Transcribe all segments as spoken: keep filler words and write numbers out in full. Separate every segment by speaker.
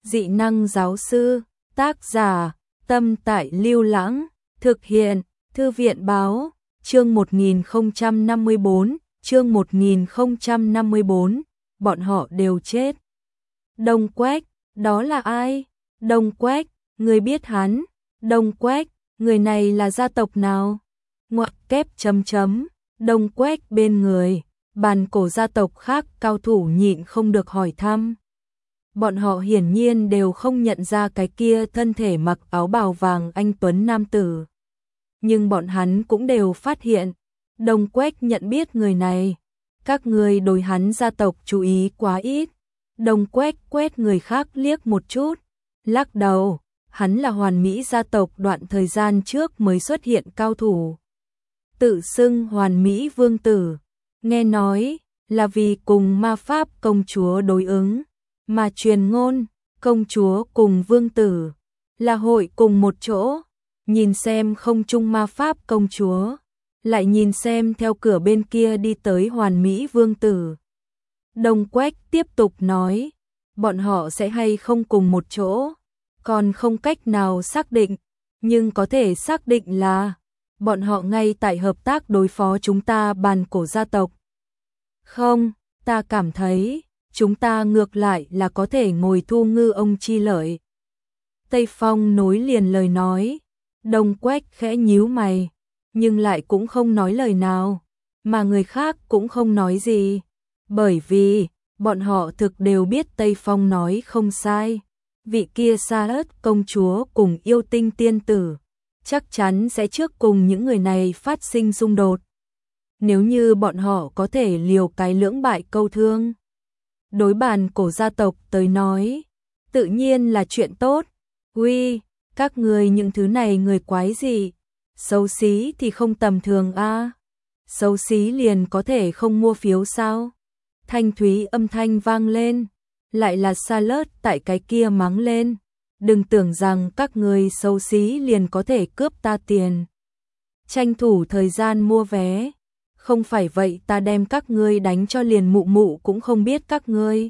Speaker 1: Dị năng giáo sư, tác giả, Tâm Tại Lưu Lãng, thực hiện, Thư viện báo, chương một nghìn không trăm năm mươi bốn, chương một nghìn không trăm năm mươi bốn, bọn họ đều chết. Đông Quách, đó là ai? Đông Quách, người biết hắn? Đông Quách, người này là gia tộc nào? Ngoặc kép chấm chấm, Đông Quách bên người, bàn cổ gia tộc khác cao thủ nhịn không được hỏi thăm. Bọn họ hiển nhiên đều không nhận ra cái kia thân thể mặc áo bào vàng anh tuấn nam tử. Nhưng bọn hắn cũng đều phát hiện, Đông Quách nhận biết người này. Các người đối hắn gia tộc chú ý quá ít. Đông Quách quét người khác liếc một chút, lắc đầu, hắn là Hoàn Mỹ gia tộc đoạn thời gian trước mới xuất hiện cao thủ. Tự xưng Hoàn Mỹ vương tử, nghe nói là vì cùng ma pháp công chúa đối ứng, mà truyền ngôn công chúa cùng vương tử là hội cùng một chỗ. Nhìn xem không trung ma pháp công chúa, lại nhìn xem theo cửa bên kia đi tới Hoàn Mỹ vương tử. Đông Quách tiếp tục nói, bọn họ sẽ hay không cùng một chỗ, còn không cách nào xác định, nhưng có thể xác định là bọn họ ngay tại hợp tác đối phó chúng ta bàn cổ gia tộc. Không, ta cảm thấy chúng ta ngược lại là có thể ngồi thu ngư ông chi lợi. Tây Phong nối liền lời nói. Đông Quách khẽ nhíu mày, nhưng lại cũng không nói lời nào, mà người khác cũng không nói gì, bởi vì bọn họ thực đều biết Tây Phong nói không sai. Vị kia Sa Ớt công chúa cùng yêu tinh tiên tử chắc chắn sẽ trước cùng những người này phát sinh xung đột. Nếu như bọn họ có thể liều cái lưỡng bại câu thương, đối bàn cổ gia tộc tới nói, tự nhiên là chuyện tốt. Uy, các người những thứ này người quái gì? Xấu xí thì không tầm thường a. À? Xấu xí liền có thể không mua phiếu sao? Thanh thúy âm thanh vang lên, lại là Sa Lớt tại cái kia mắng lên. Đừng tưởng rằng các người xấu xí liền có thể cướp ta tiền. Tranh thủ thời gian mua vé. Không phải vậy ta đem các ngươi đánh cho liền mụ mụ cũng không biết các ngươi.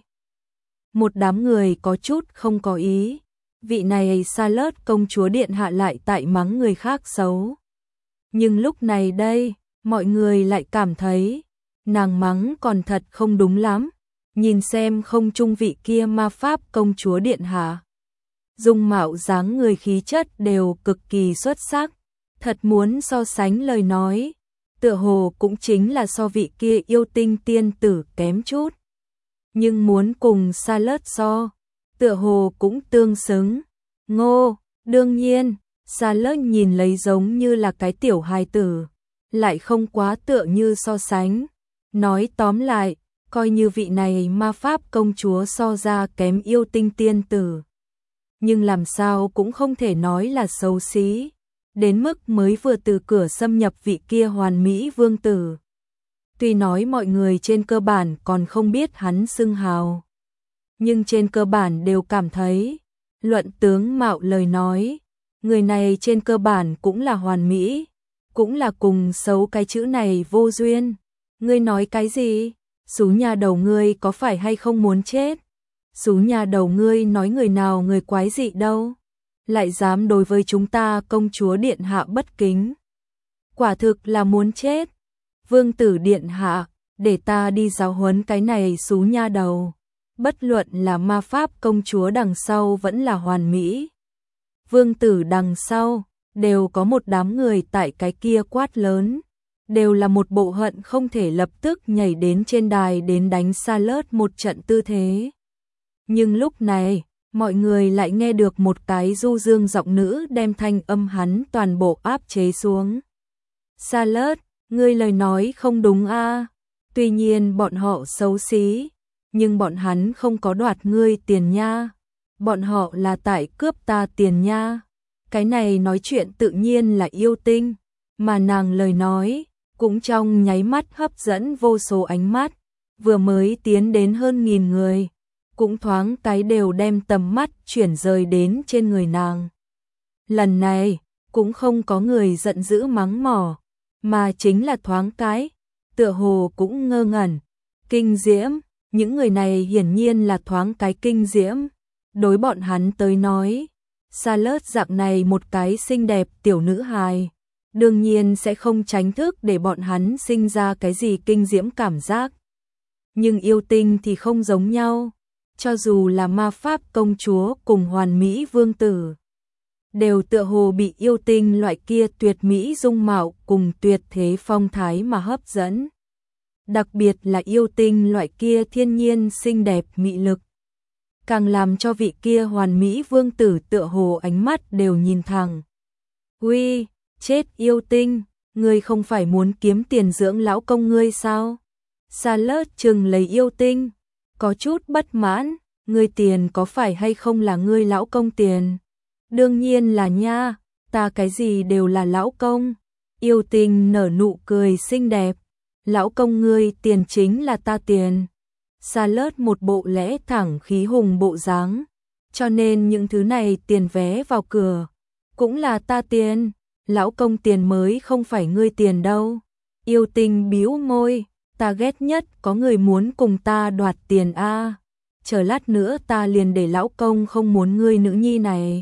Speaker 1: Một đám người có chút không có ý. Vị này Sa Lớt công chúa điện hạ lại tại mắng người khác xấu. Nhưng lúc này đây, mọi người lại cảm thấy, nàng mắng còn thật không đúng lắm. Nhìn xem không trung vị kia ma pháp công chúa điện hạ. Dung mạo dáng người khí chất đều cực kỳ xuất sắc. Thật muốn so sánh lời nói, tựa hồ cũng chính là so vị kia yêu tinh tiên tử kém chút. Nhưng muốn cùng Sa Lớt so, tựa hồ cũng tương xứng. Ngô, đương nhiên, Sa Lớt nhìn lấy giống như là cái tiểu hài tử, lại không quá tựa như so sánh. Nói tóm lại, coi như vị này ma pháp công chúa so ra kém yêu tinh tiên tử. Nhưng làm sao cũng không thể nói là xấu xí, đến mức mới vừa từ cửa xâm nhập vị kia Hoàn Mỹ vương tử. Tuy nói mọi người trên cơ bản còn không biết hắn xưng hào, nhưng trên cơ bản đều cảm thấy, luận tướng mạo lời nói, người này trên cơ bản cũng là hoàn mỹ, cũng là cùng xấu cái chữ này vô duyên. Ngươi nói cái gì? Xú nhà đầu ngươi có phải hay không muốn chết? Xú nhà đầu ngươi nói người nào người quái dị đâu? Lại dám đối với chúng ta công chúa điện hạ bất kính. Quả thực là muốn chết. Vương tử điện hạ, để ta đi giáo huấn cái này xú nha đầu. Bất luận là ma pháp công chúa đằng sau vẫn là hoàn mỹ. Vương tử đằng sau, đều có một đám người tại cái kia quát lớn. Đều là một bộ hận không thể lập tức nhảy đến trên đài đến đánh Sa Lớt một trận tư thế. Nhưng lúc này, mọi người lại nghe được một cái du dương giọng nữ đem thanh âm hắn toàn bộ áp chế xuống. Sa Lớt, ngươi lời nói không đúng a. Tuy nhiên bọn họ xấu xí, nhưng bọn hắn không có đoạt ngươi tiền nha. Bọn họ là tại cướp ta tiền nha. Cái này nói chuyện tự nhiên là yêu tinh, mà nàng lời nói cũng trong nháy mắt hấp dẫn vô số ánh mắt, vừa mới tiến đến hơn nghìn người, cũng thoáng cái đều đem tầm mắt chuyển rời đến trên người nàng. Lần này, cũng không có người giận dữ mắng mỏ, mà chính là thoáng cái, tựa hồ cũng ngơ ngẩn, kinh diễm, những người này hiển nhiên là thoáng cái kinh diễm. Đối bọn hắn tới nói, Charlotte dạng này một cái xinh đẹp tiểu nữ hài, đương nhiên sẽ không tránh thức để bọn hắn sinh ra cái gì kinh diễm cảm giác. Nhưng yêu tinh thì không giống nhau, cho dù là ma pháp công chúa cùng hoàn mỹ vương tử, đều tựa hồ bị yêu tinh loại kia tuyệt mỹ dung mạo cùng tuyệt thế phong thái mà hấp dẫn. Đặc biệt là yêu tinh loại kia thiên nhiên xinh đẹp mị lực, càng làm cho vị kia hoàn mỹ vương tử tựa hồ ánh mắt đều nhìn thẳng. Uy, chết yêu tinh, ngươi không phải muốn kiếm tiền dưỡng lão công ngươi sao? Charlotte chừng lấy yêu tinh, có chút bất mãn, ngươi tiền có phải hay không là ngươi lão công tiền? Đương nhiên là nha, ta cái gì đều là lão công. Yêu tinh nở nụ cười xinh đẹp, lão công ngươi tiền chính là ta tiền. Charlotte một bộ lẽ thẳng khí hùng bộ dáng, cho nên những thứ này tiền vé vào cửa cũng là ta tiền, lão công tiền mới không phải ngươi tiền đâu. Yêu tinh bĩu môi, ta ghét nhất có người muốn cùng ta đoạt tiền a. Chờ lát nữa ta liền để lão công không muốn ngươi nữ nhi này.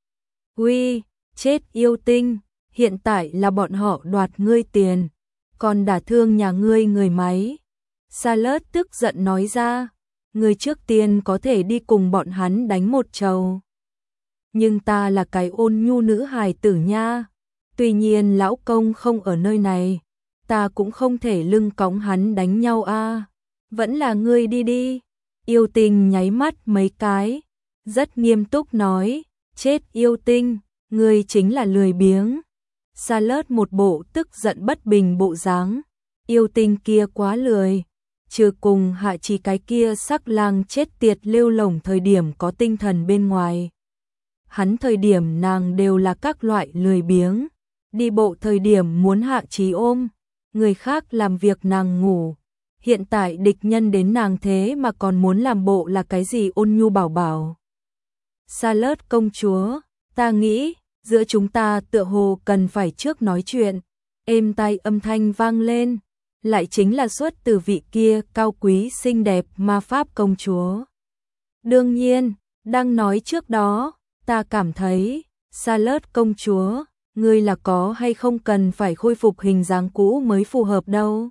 Speaker 1: Uy, chết yêu tinh, hiện tại là bọn họ đoạt ngươi tiền, còn đả thương nhà ngươi người máy. Charlotte tức giận nói ra, ngươi trước tiên có thể đi cùng bọn hắn đánh một trầu. Nhưng ta là cái ôn nhu nữ hài tử nha, tuy nhiên lão công không ở nơi này, ta cũng không thể lưng cõng hắn đánh nhau a. Vẫn là ngươi đi đi. Yêu tinh nháy mắt mấy cái, rất nghiêm túc nói, chết yêu tinh, ngươi chính là lười biếng. Charlotte một bộ tức giận bất bình bộ dáng, yêu tinh kia quá lười, trừ cùng hạ chỉ cái kia sắc lang chết tiệt lêu lổng thời điểm có tinh thần bên ngoài. Hắn thời điểm nàng đều là các loại lười biếng, đi bộ thời điểm muốn hạ trí ôm, người khác làm việc nàng ngủ. Hiện tại địch nhân đến nàng thế mà còn muốn làm bộ là cái gì ôn nhu bảo bảo. Charlotte công chúa, ta nghĩ, giữa chúng ta tựa hồ cần phải trước nói chuyện. Êm tai âm thanh vang lên, lại chính là xuất từ vị kia cao quý xinh đẹp ma pháp công chúa. Đương nhiên, đang nói trước đó, ta cảm thấy, Charlotte công chúa, ngươi là có hay không cần phải khôi phục hình dáng cũ mới phù hợp đâu.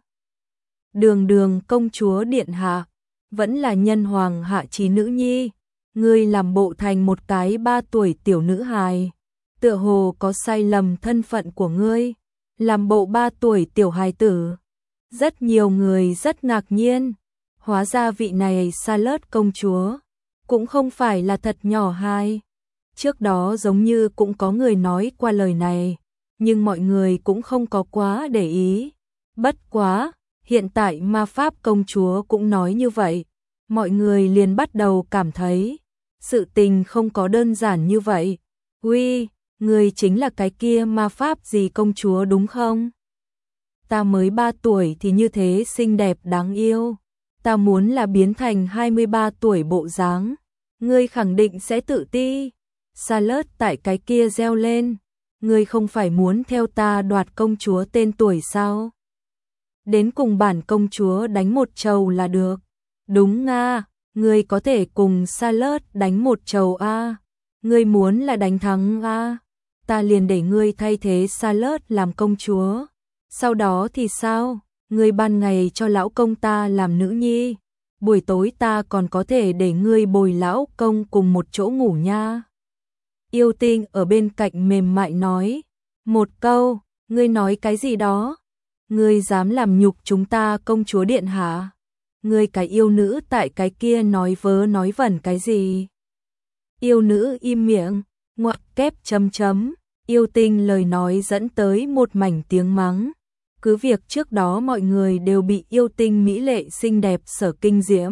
Speaker 1: Đường đường công chúa điện hạ, vẫn là nhân hoàng hạ trí nữ nhi, ngươi làm bộ thành một cái ba tuổi tiểu nữ hài, tựa hồ có sai lầm thân phận của ngươi, làm bộ ba tuổi tiểu hài tử. Rất nhiều người rất ngạc nhiên, hóa ra vị này Charlotte công chúa, cũng không phải là thật nhỏ hài. Trước đó giống như cũng có người nói qua lời này, nhưng mọi người cũng không có quá để ý. Bất quá, hiện tại ma pháp công chúa cũng nói như vậy, mọi người liền bắt đầu cảm thấy, sự tình không có đơn giản như vậy. Uy, người chính là cái kia ma pháp gì công chúa đúng không? Ta mới ba tuổi thì như thế xinh đẹp đáng yêu, ta muốn là biến thành hai mươi ba tuổi bộ dáng, ngươi khẳng định sẽ tự ti. Charlotte tại cái kia reo lên, ngươi không phải muốn theo ta đoạt công chúa tên tuổi sao? Đến cùng bản công chúa đánh một trầu là được. Đúng nga, ngươi có thể cùng Charlotte đánh một trầu a. Ngươi muốn là đánh thắng a, ta liền để ngươi thay thế Charlotte làm công chúa. Sau đó thì sao? Ngươi ban ngày cho lão công ta làm nữ nhi, buổi tối ta còn có thể để ngươi bồi lão công cùng một chỗ ngủ nha. Yêu tinh ở bên cạnh mềm mại nói, một câu, ngươi nói cái gì đó? Ngươi dám làm nhục chúng ta công chúa điện hạ? Ngươi cái yêu nữ tại cái kia nói vớ nói vẩn cái gì? Yêu nữ im miệng, ngoặc kép chấm chấm, yêu tinh lời nói dẫn tới một mảnh tiếng mắng. Cứ việc trước đó mọi người đều bị yêu tinh mỹ lệ xinh đẹp sở kinh diễm,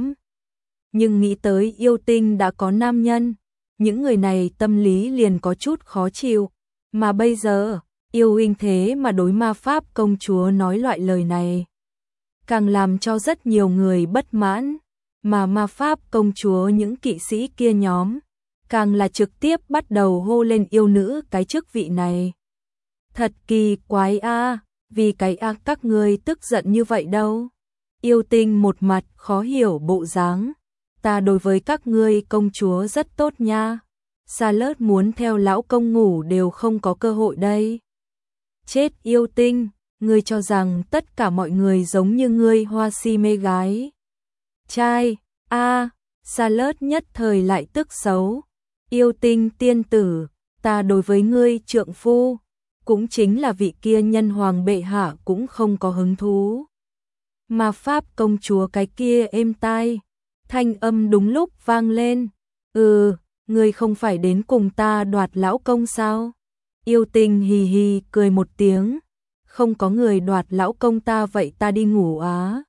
Speaker 1: nhưng nghĩ tới yêu tinh đã có nam nhân, những người này tâm lý liền có chút khó chịu, mà bây giờ, yêu huynh thế mà đối ma pháp công chúa nói loại lời này, càng làm cho rất nhiều người bất mãn, mà ma pháp công chúa những kỵ sĩ kia nhóm, càng là trực tiếp bắt đầu hô lên yêu nữ cái chức vị này. Thật kỳ quái a, vì cái a các ngươi tức giận như vậy đâu? Yêu tinh một mặt khó hiểu bộ dáng, ta đối với các ngươi công chúa rất tốt nha. Charlotte muốn theo lão công ngủ đều không có cơ hội đây. Chết yêu tinh, ngươi cho rằng tất cả mọi người giống như ngươi hoa si mê gái trai. A, à, Charlotte nhất thời lại tức xấu. Yêu tinh tiên tử, ta đối với ngươi trượng phu, cũng chính là vị kia nhân hoàng bệ hạ cũng không có hứng thú. Mà pháp công chúa cái kia êm tai, thanh âm đúng lúc vang lên. Ừ, ngươi không phải đến cùng ta đoạt lão công sao? Yêu tinh hì hì cười một tiếng. Không có người đoạt lão công ta vậy ta đi ngủ á.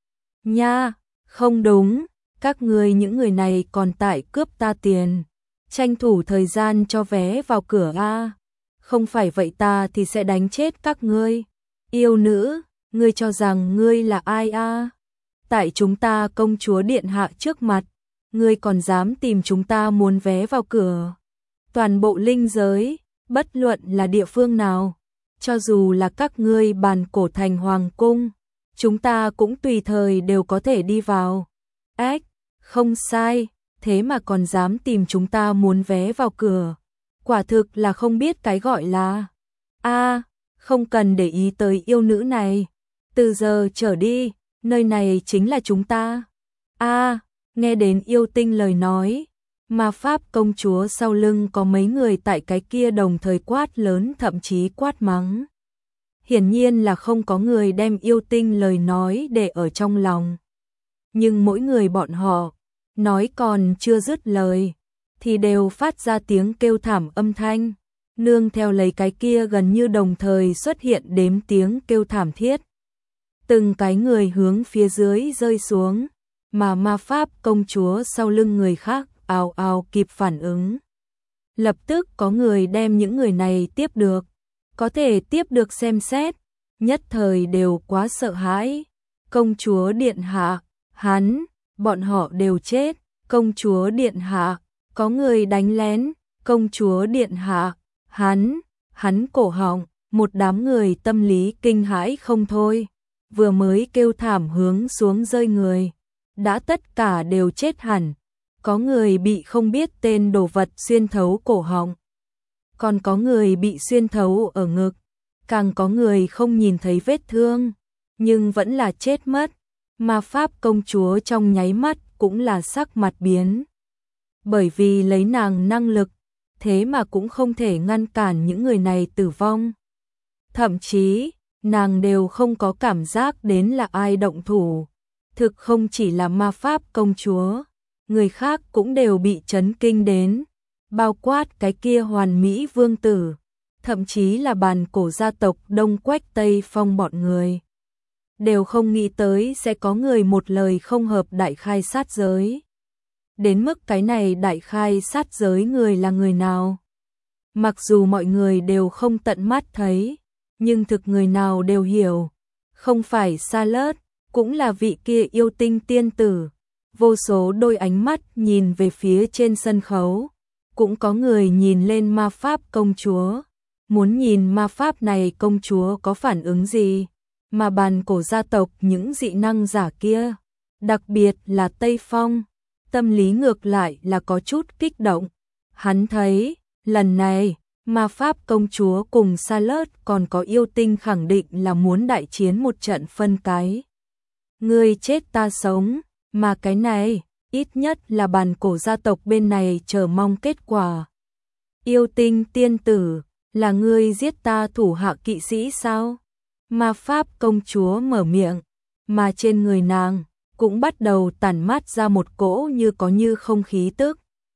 Speaker 1: Nha, không đúng, các ngươi những người này còn tại cướp ta tiền. Tranh thủ thời gian cho vé vào cửa a. Không phải vậy ta thì sẽ đánh chết các ngươi. Yêu nữ, ngươi cho rằng ngươi là ai a? Tại chúng ta công chúa điện hạ trước mặt, ngươi còn dám tìm chúng ta muốn vé vào cửa. Toàn bộ linh giới, bất luận là địa phương nào, cho dù là các ngươi bàn cổ thành hoàng cung, chúng ta cũng tùy thời đều có thể đi vào. Ếch, không sai, thế mà còn dám tìm chúng ta muốn vé vào cửa. Quả thực là không biết cái gọi là. A, à, không cần để ý tới yêu nữ này. Từ giờ trở đi, nơi này chính là chúng ta. A, à, nghe đến yêu tinh lời nói, mà pháp công chúa sau lưng có mấy người tại cái kia đồng thời quát lớn thậm chí quát mắng. Hiển nhiên là không có người đem yêu tinh lời nói để ở trong lòng. Nhưng mỗi người bọn họ, nói còn chưa dứt lời, thì đều phát ra tiếng kêu thảm âm thanh, nương theo lấy cái kia gần như đồng thời xuất hiện đếm tiếng kêu thảm thiết. Từng cái người hướng phía dưới rơi xuống, mà ma pháp công chúa sau lưng người khác ào ào kịp phản ứng. Lập tức có người đem những người này tiếp được, có thể tiếp được xem xét, nhất thời đều quá sợ hãi. Công chúa điện hạ, hắn, bọn họ đều chết. Công chúa điện hạ, có người đánh lén. Công chúa điện hạ, hắn, hắn cổ họng. Một đám người tâm lý kinh hãi không thôi, vừa mới kêu thảm hướng xuống rơi người, đã tất cả đều chết hẳn. Có người bị không biết tên đồ vật xuyên thấu cổ họng, còn có người bị xuyên thấu ở ngực, càng có người không nhìn thấy vết thương, nhưng vẫn là chết mất. Ma pháp công chúa trong nháy mắt cũng là sắc mặt biến. Bởi vì lấy nàng năng lực, thế mà cũng không thể ngăn cản những người này tử vong. Thậm chí, nàng đều không có cảm giác đến là ai động thủ. Thực không chỉ là ma pháp công chúa, người khác cũng đều bị chấn kinh đến, bao quát cái kia hoàn mỹ vương tử, thậm chí là bàn cổ gia tộc Đông Quách Tây Phong bọn người. Đều không nghĩ tới sẽ có người một lời không hợp đại khai sát giới. Đến mức cái này đại khai sát giới người là người nào? Mặc dù mọi người đều không tận mắt thấy, nhưng thực người nào đều hiểu. Không phải Charlotte, cũng là vị kia yêu tinh tiên tử. Vô số đôi ánh mắt nhìn về phía trên sân khấu. Cũng có người nhìn lên ma pháp công chúa. Muốn nhìn ma pháp này công chúa có phản ứng gì. Mà bàn cổ gia tộc những dị năng giả kia, đặc biệt là Tây Phong, tâm lý ngược lại là có chút kích động. Hắn thấy, lần này, ma pháp công chúa cùng Charlotte còn có yêu tinh khẳng định là muốn đại chiến một trận phân cái. Ngươi chết ta sống, mà cái này, ít nhất là bàn cổ gia tộc bên này chờ mong kết quả. Yêu tinh tiên tử, là ngươi giết ta thủ hạ kỵ sĩ sao? Ma pháp công chúa mở miệng, mà trên người nàng cũng bắt đầu tản mát ra một cỗ như có như không khí tức.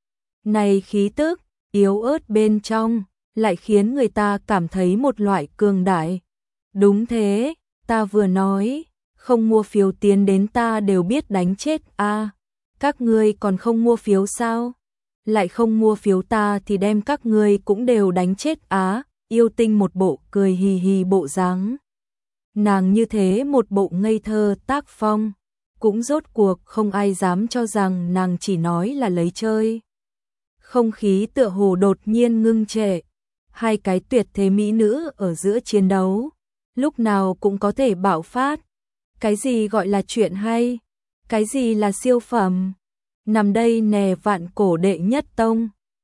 Speaker 1: Này khí tức, yếu ớt bên trong, lại khiến người ta cảm thấy một loại cường đại. Đúng thế, ta vừa nói, không mua phiếu tiến đến ta đều biết đánh chết a. À, các ngươi còn không mua phiếu sao? Lại không mua phiếu ta thì đem các ngươi cũng đều đánh chết á. À, yêu tinh một bộ cười hì hì bộ dáng. Nàng như thế một bộ ngây thơ tác phong, cũng rốt cuộc không ai dám cho rằng nàng chỉ nói là lấy chơi. Không khí tựa hồ đột nhiên ngưng trệ, hai cái tuyệt thế mỹ nữ ở giữa chiến đấu, lúc nào cũng có thể bạo phát. Cái gì gọi là chuyện hay? Cái gì là siêu phẩm? nằm đây nè vạn cổ đệ nhất tông.